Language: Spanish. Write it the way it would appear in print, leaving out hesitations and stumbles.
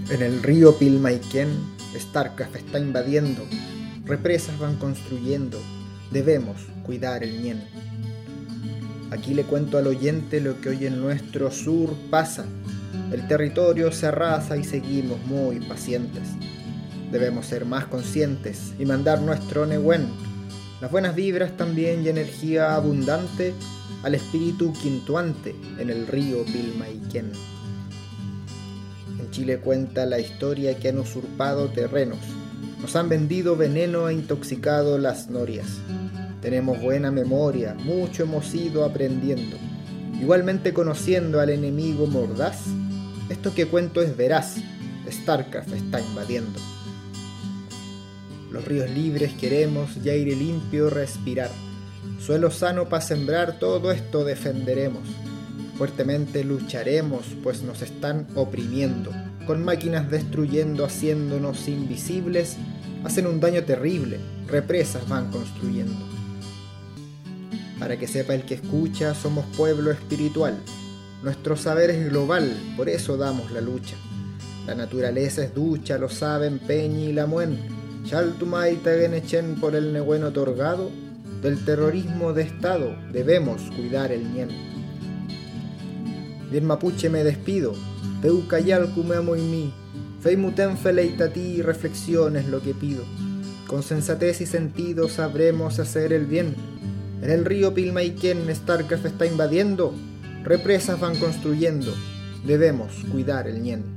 En el río Pilmaiquén, StarCraft está invadiendo, represas van construyendo, debemos cuidar el ñen. Aquí le cuento al oyente lo que hoy en nuestro sur pasa. El territorio se arrasa y seguimos muy pacientes. Debemos ser más conscientes y mandar nuestro Nehuen, las buenas vibras también y energía abundante al espíritu quintuante en el río Pilmaiquén. En Chile cuenta la historia que han usurpado terrenos, nos han vendido veneno e intoxicado las norias. Tenemos buena memoria, mucho hemos ido aprendiendo, igualmente conociendo al enemigo mordaz. Esto que cuento es veraz, StarCraft está invadiendo. Los ríos libres queremos y aire limpio respirar, suelo sano para sembrar, todo esto defenderemos. Fuertemente lucharemos, pues nos están oprimiendo, con máquinas destruyendo, haciéndonos invisibles, hacen un daño terrible, represas van construyendo. Para que sepa el que escucha, somos pueblo espiritual, nuestro saber es global, por eso damos la lucha. La naturaleza es ducha, lo saben Peñi y Lamuen, Chaltumay Tagenechen por el Nehuen otorgado, del terrorismo de Estado debemos cuidar el ñen. Bien mapuche me despido, Peucayal Cumemo y mí, Feimuten Feleitati, reflexión es lo que pido. Con sensatez y sentido sabremos hacer el bien. En el río Pilmaiquén StarCraft está invadiendo, represas van construyendo, debemos cuidar el ñen.